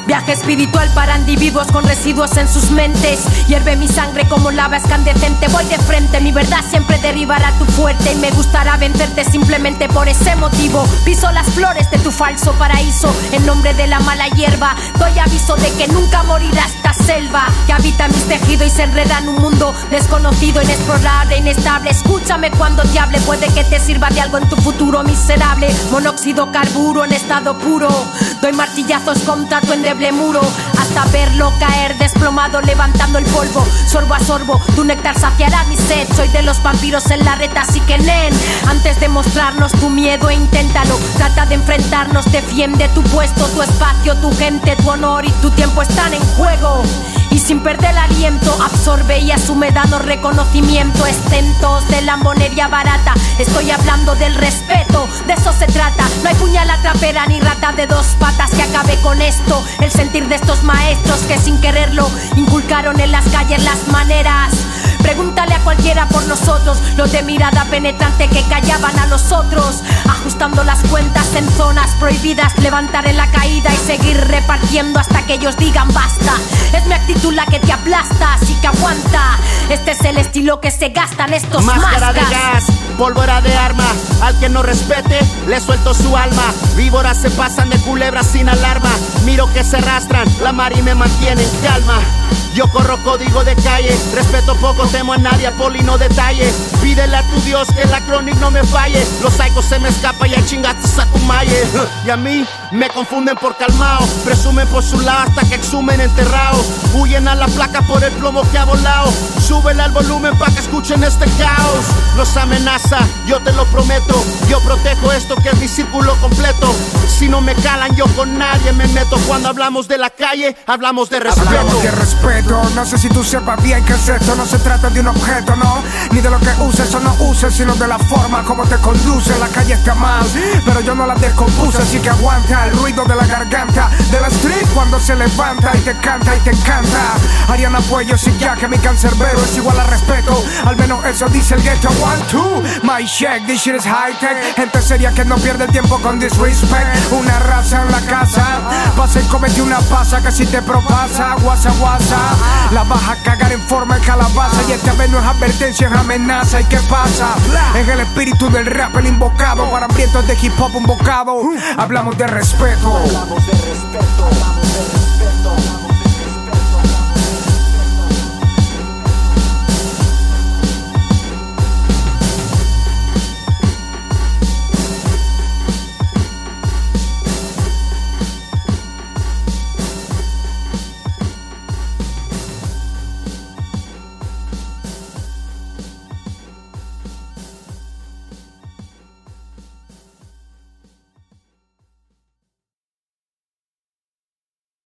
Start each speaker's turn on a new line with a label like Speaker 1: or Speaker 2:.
Speaker 1: Viaje espiritual para individuos con residuos en sus mentes. Hierve mi sangre como lava escandescente. Voy de frente, mi verdad siempre derribará tu fuerte. Y me gustará vencerte simplemente por ese motivo. Piso las flores de tu falso paraíso. En nombre de la mala hierba doy aviso de que nunca morirá esta selva que habita mis tejidos y se enreda en un mundo desconocido, inexplorable, inestable. Escúchame cuando te hable, puede que te sirva de algo en tu futuro miserable. Monóxido carburo en estado puro. Doy martillazos contra tu endeble muro hasta verlo caer desplomado, levantando el polvo. Sorbo a sorbo, tu néctar saciará mi sed. Soy de los vampiros en la reta, así que nen, antes de mostrarnos tu miedo, inténtalo. Trata de enfrentarnos, defiende tu puesto, tu espacio, tu gente, tu honor y tu tiempo están en juego. Y sin perder el aliento, absorbe y asume, danos reconocimiento. Exentos de lambonería barata, estoy hablando del respeto, de eso se trata. No hay puñalada trapera ni rata de dos patas que acabe con esto. El sentir de estos maestros que sin quererlo inculcaron en las calles las maneras. Pregúntale a cualquiera por nosotros, los de mirada penetrante que callaban a los otros. Ajustando las cuentas en zonas prohibidas, levantar en la caída y seguir repartiendo hasta que ellos digan basta. Es mi actitud la que te aplasta, así que aguanta. Este es el estilo que se gastan estos
Speaker 2: máscara
Speaker 1: mascas.
Speaker 2: De gas, pólvora de arma, al que no respete, le suelto su alma. Víboras se pasan de culebras sin alarma. Miro que se arrastran, la mar y me mantiene en calma. Yo corro código de calle, respeto poco, temo a nadie, poli no detalle. Pídele a tu Dios que la chronic no me falle. Los psychos se me escapa y a chingaste a tu malle. Y a mí me confunden por calmao, presumen por su lado hasta que exhumen enterrados. Huyen a la placa por el plomo que ha volado. Súbele al volumen pa' que escuchen este caos. Los amenaza, yo te lo prometo. Yo protejo esto que es mi círculo completo. Si no me calan, yo con nadie me meto. Cuando hablamos de la calle, hablamos de respeto.
Speaker 3: Hablamos de respeto. No sé si tú sepas bien qué es esto. No se trata de un objeto, no, ni de lo que uses o no uses, sino de la forma como te conduce. La calle está mal, pero yo no la descompuse, así que aguanta el ruido de la garganta de la street cuando se levanta y te canta y te encanta. Ariana Puello, sí, ya que mi cancerbero es igual a respeto, al menos eso dice el ghetto. 1, 2, my check, this shit is high tech. Gente seria que no pierde el tiempo con disrespect. Una raza en la casa, pasa y comete una pasa que si te propasa, guasa guasa. La vas a cagar en forma de calabaza. Y esta vez no es advertencia, es amenaza. ¿Y qué pasa? Es el espíritu del rap, el invocado. Para hambrientos de hip hop un bocado. Hablamos de respeto.
Speaker 4: Hablamos de respeto.